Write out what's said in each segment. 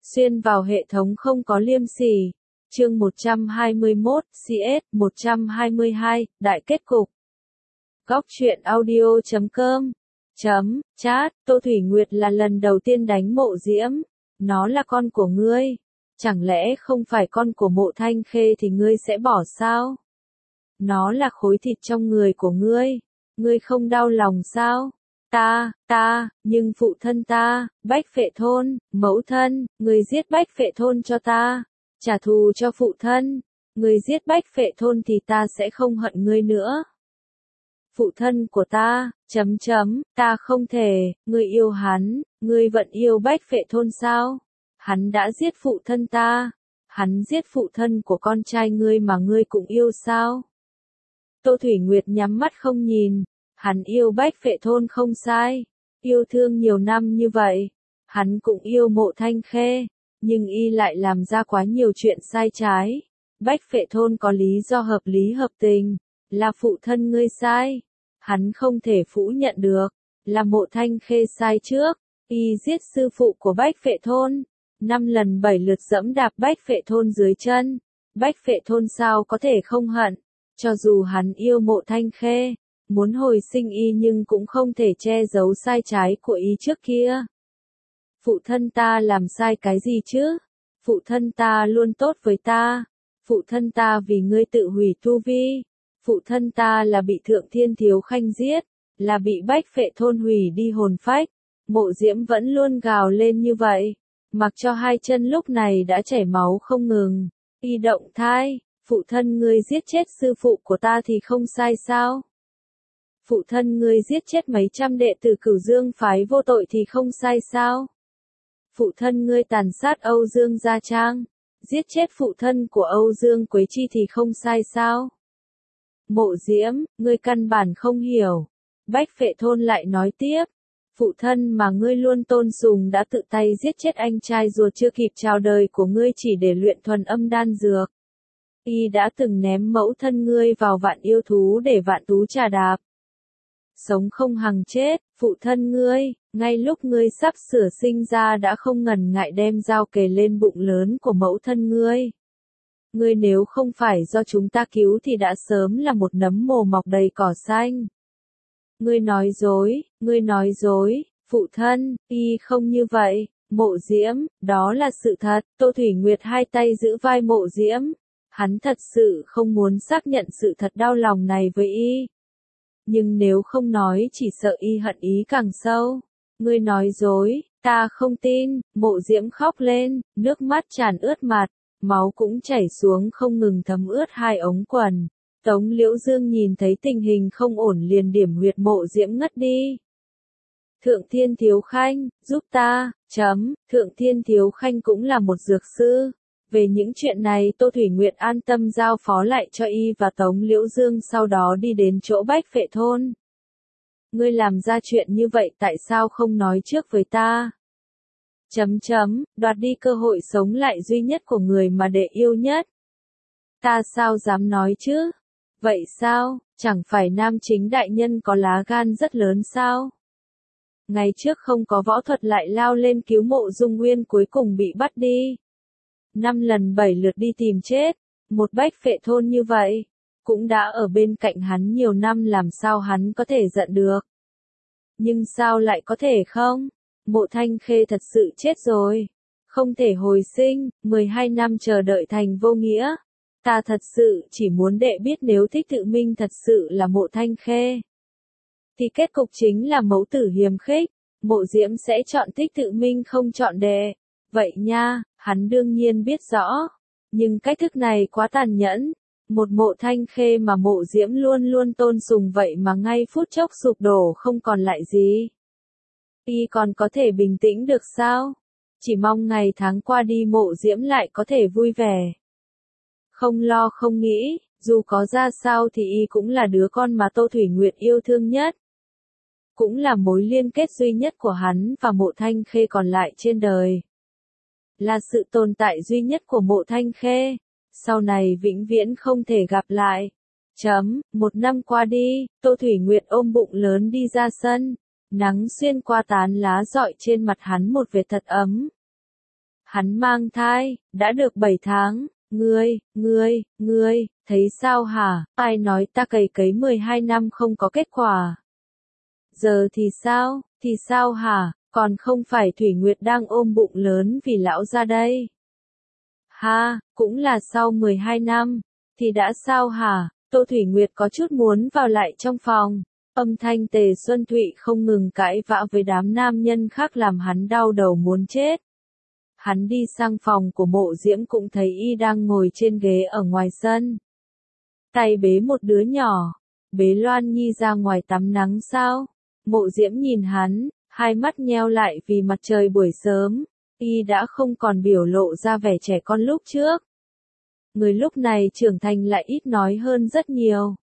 xuyên vào hệ thống không có liêm sỉ. Chương 121, CS 122, đại kết cục. Góc truyện audio.com Chat, Tô Thủy Nguyệt là lần đầu tiên đánh Mộ Diễm. Nó là con của ngươi. Chẳng lẽ không phải con của Mộ Thanh Khê thì ngươi sẽ bỏ sao? Nó là khối thịt trong người của ngươi. Ngươi không đau lòng sao? Nhưng phụ thân ta, Bách Phệ Thôn, mẫu thân, ngươi giết Bách Phệ Thôn cho ta. Trả thù cho phụ thân. Ngươi giết Bách Phệ Thôn thì ta sẽ không hận ngươi nữa. Phụ thân của ta, ta không thể, ngươi yêu hắn, ngươi vẫn yêu Bách Phệ Thôn sao? Hắn đã giết phụ thân ta. Hắn giết phụ thân của con trai ngươi mà ngươi cũng yêu sao? Tô Thủy Nguyệt nhắm mắt không nhìn. Hắn yêu Bách Phệ Thôn không sai. Yêu thương nhiều năm như vậy. Hắn cũng yêu Mộ Thanh Khê. Nhưng y lại làm ra quá nhiều chuyện sai trái. Bách Phệ Thôn có lý do hợp lý hợp tình. Là phụ thân ngươi sai. Hắn không thể phủ nhận được. Là Mộ Thanh Khê sai trước. Y giết sư phụ của Bách Phệ Thôn. 5 lần 7 lượt dẫm đạp Bách Phệ Thôn dưới chân. Bách Phệ Thôn sao có thể không hận. Cho dù hắn yêu Mộ Thanh Khê. Muốn hồi sinh y nhưng cũng không thể che giấu sai trái của y trước kia. Phụ thân ta làm sai cái gì chứ? Phụ thân ta luôn tốt với ta. Phụ thân ta vì ngươi tự hủy tu vi. Phụ thân ta là bị Thượng Thiên Thiếu Khanh giết. Là bị Bách Phệ Thôn hủy đi hồn phách. Mộ Diễm vẫn luôn gào lên như vậy. Mặc cho hai chân lúc này đã chảy máu không ngừng. Y động thai. Phụ thân ngươi giết chết sư phụ của ta thì không sai sao? Phụ thân ngươi giết chết mấy trăm đệ tử Cửu Dương phái vô tội thì không sai sao? Phụ thân ngươi tàn sát Âu Dương Gia Trang, giết chết phụ thân của Âu Dương Quế Chi thì không sai sao? Mộ Diễm, ngươi căn bản không hiểu. Bách Phệ Thôn lại nói tiếp, phụ thân mà ngươi luôn tôn sùng đã tự tay giết chết anh trai ruột chưa kịp chào đời của ngươi chỉ để luyện thuần âm đan dược. Y đã từng ném mẫu thân ngươi vào vạn yêu thú để vạn thú trà đạp. Sống không hằng chết, phụ thân ngươi, ngay lúc ngươi sắp sửa sinh ra đã không ngần ngại đem dao kề lên bụng lớn của mẫu thân ngươi. Ngươi nếu không phải do chúng ta cứu thì đã sớm là một nấm mồ mọc đầy cỏ xanh. Ngươi nói dối, phụ thân, y không như vậy, Mộ Diễm, đó là sự thật. Tô Thủy Nguyệt hai tay giữ vai Mộ Diễm. Hắn thật sự không muốn xác nhận sự thật đau lòng này với y. Nhưng nếu không nói chỉ sợ y hận ý càng sâu. Ngươi nói dối, ta không tin. Mộ Diễm khóc lên, nước mắt tràn ướt mặt, máu cũng chảy xuống không ngừng thấm ướt hai ống quần. Tống Liễu Dương nhìn thấy tình hình không ổn liền điểm huyệt Mộ Diễm ngất đi. Thượng Thiên Thiếu Khanh, giúp ta, Thượng Thiên Thiếu Khanh cũng là một dược sư. Về những chuyện này Tô Thủy Nguyệt an tâm giao phó lại cho y và Tống Liễu Dương sau đó đi đến chỗ Bách Phệ Thôn. Ngươi làm ra chuyện như vậy tại sao không nói trước với ta? Đoạt đi cơ hội sống lại duy nhất của người mà đệ yêu nhất. Ta sao dám nói chứ? Vậy sao, chẳng phải nam chính đại nhân có lá gan rất lớn sao? Ngày trước không có võ thuật lại lao lên cứu Mộ Dung Nguyên cuối cùng bị bắt đi. 5 lần 7 lượt đi tìm chết, một Bách Phệ Thôn như vậy, cũng đã ở bên cạnh hắn nhiều năm làm sao hắn có thể giận được. Nhưng sao lại có thể không? Mộ Thanh Khê thật sự chết rồi, không thể hồi sinh, 12 năm chờ đợi thành vô nghĩa. Ta thật sự chỉ muốn đệ biết nếu Thích Tự Minh thật sự là Mộ Thanh Khê. Thì kết cục chính là mẫu tử hiềm khích, Mộ Diễm sẽ chọn Thích Tự Minh không chọn đệ. Vậy nha, hắn đương nhiên biết rõ. Nhưng cách thức này quá tàn nhẫn. Một Mộ Thanh Khê mà Mộ Diễm luôn luôn tôn sùng vậy mà ngay phút chốc sụp đổ không còn lại gì. Y còn có thể bình tĩnh được sao? Chỉ mong ngày tháng qua đi Mộ Diễm lại có thể vui vẻ. Không lo không nghĩ, dù có ra sao thì y cũng là đứa con mà Tô Thủy Nguyệt yêu thương nhất. Cũng là mối liên kết duy nhất của hắn và Mộ Thanh Khê còn lại trên đời. Là sự tồn tại duy nhất của Mộ Thanh Khê. Sau này vĩnh viễn không thể gặp lại. 1 năm qua đi, Tô Thủy Nguyệt ôm bụng lớn đi ra sân. Nắng xuyên qua tán lá rọi trên mặt hắn một vệt thật ấm. Hắn mang thai, đã được 7 tháng, ngươi, thấy sao hả, ai nói ta cày cấy 12 năm không có kết quả. Giờ thì sao hả, còn không phải Thủy Nguyệt đang ôm bụng lớn vì lão ra đây. Ha, cũng là sau 12 năm, thì đã sao hả, Tô Thủy Nguyệt có chút muốn vào lại trong phòng. Âm thanh Tề Xuân Thụy không ngừng cãi vã với đám nam nhân khác làm hắn đau đầu muốn chết. Hắn đi sang phòng của Mộ Diễm cũng thấy y đang ngồi trên ghế ở ngoài sân. Tay bế một đứa nhỏ, bế Loan Nhi ra ngoài tắm nắng sao? Mộ Diễm nhìn hắn, hai mắt nheo lại vì mặt trời buổi sớm, y đã không còn biểu lộ ra vẻ trẻ con lúc trước. Người lúc này trưởng thành lại ít nói hơn rất nhiều.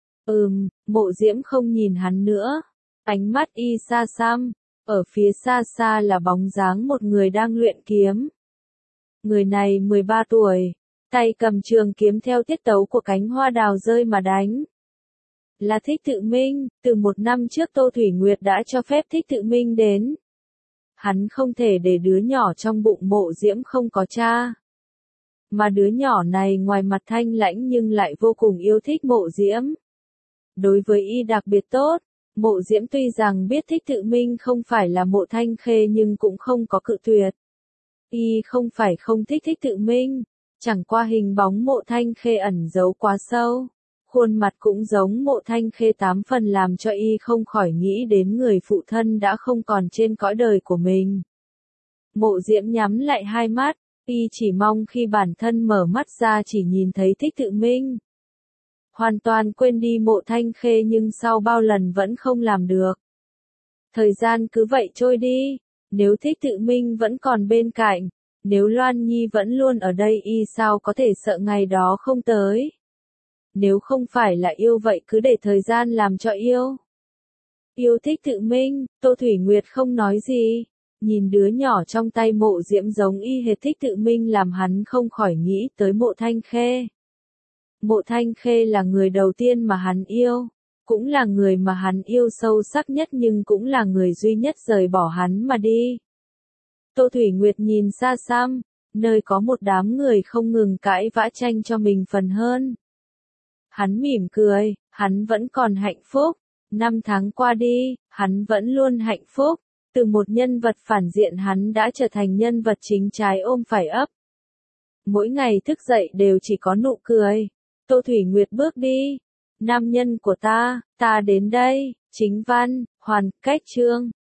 Mộ Diễm không nhìn hắn nữa. Ánh mắt y xa xăm, ở phía xa xa là bóng dáng một người đang luyện kiếm. Người này 13 tuổi, tay cầm trường kiếm theo tiết tấu của cánh hoa đào rơi mà đánh. Là Thích Tự Minh, từ 1 năm trước Tô Thủy Nguyệt đã cho phép Thích Tự Minh đến. Hắn không thể để đứa nhỏ trong bụng Mộ Diễm không có cha. Mà đứa nhỏ này ngoài mặt thanh lãnh nhưng lại vô cùng yêu thích Mộ Diễm. Đối với y đặc biệt tốt, Mộ Diễm tuy rằng biết Thích Tự Minh không phải là Mộ Thanh Khê nhưng cũng không có cự tuyệt. Y không phải không thích Thích Tự Minh, chẳng qua hình bóng Mộ Thanh Khê ẩn giấu quá sâu. Khuôn mặt cũng giống Mộ Thanh Khê 8 phần làm cho y không khỏi nghĩ đến người phụ thân đã không còn trên cõi đời của mình. Mộ Diễm nhắm lại hai mắt, y chỉ mong khi bản thân mở mắt ra chỉ nhìn thấy Thích Tự Minh. Hoàn toàn quên đi Mộ Thanh Khê nhưng sau bao lần vẫn không làm được. Thời gian cứ vậy trôi đi, nếu Thích Tự Minh vẫn còn bên cạnh, nếu Loan Nhi vẫn luôn ở đây y sao có thể sợ ngày đó không tới. Nếu không phải là yêu vậy cứ để thời gian làm cho yêu. Yêu Thích Tự Minh, Tô Thủy Nguyệt không nói gì, nhìn đứa nhỏ trong tay Mộ Diễm giống y hệt Thích Tự Minh làm hắn không khỏi nghĩ tới Mộ Thanh Khê. Mộ Thanh Khê là người đầu tiên mà hắn yêu, cũng là người mà hắn yêu sâu sắc nhất nhưng cũng là người duy nhất rời bỏ hắn mà đi. Tô Thủy Nguyệt nhìn xa xăm, nơi có một đám người không ngừng cãi vã tranh cho mình phần hơn. Hắn mỉm cười, hắn vẫn còn hạnh phúc. 5 tháng qua đi, hắn vẫn luôn hạnh phúc. Từ một nhân vật phản diện hắn đã trở thành nhân vật chính trái ôm phải ấp. Mỗi ngày thức dậy đều chỉ có nụ cười. Tô Thủy Nguyệt bước đi. Nam nhân của ta đến đây. Chính văn, hoàn, cách chương.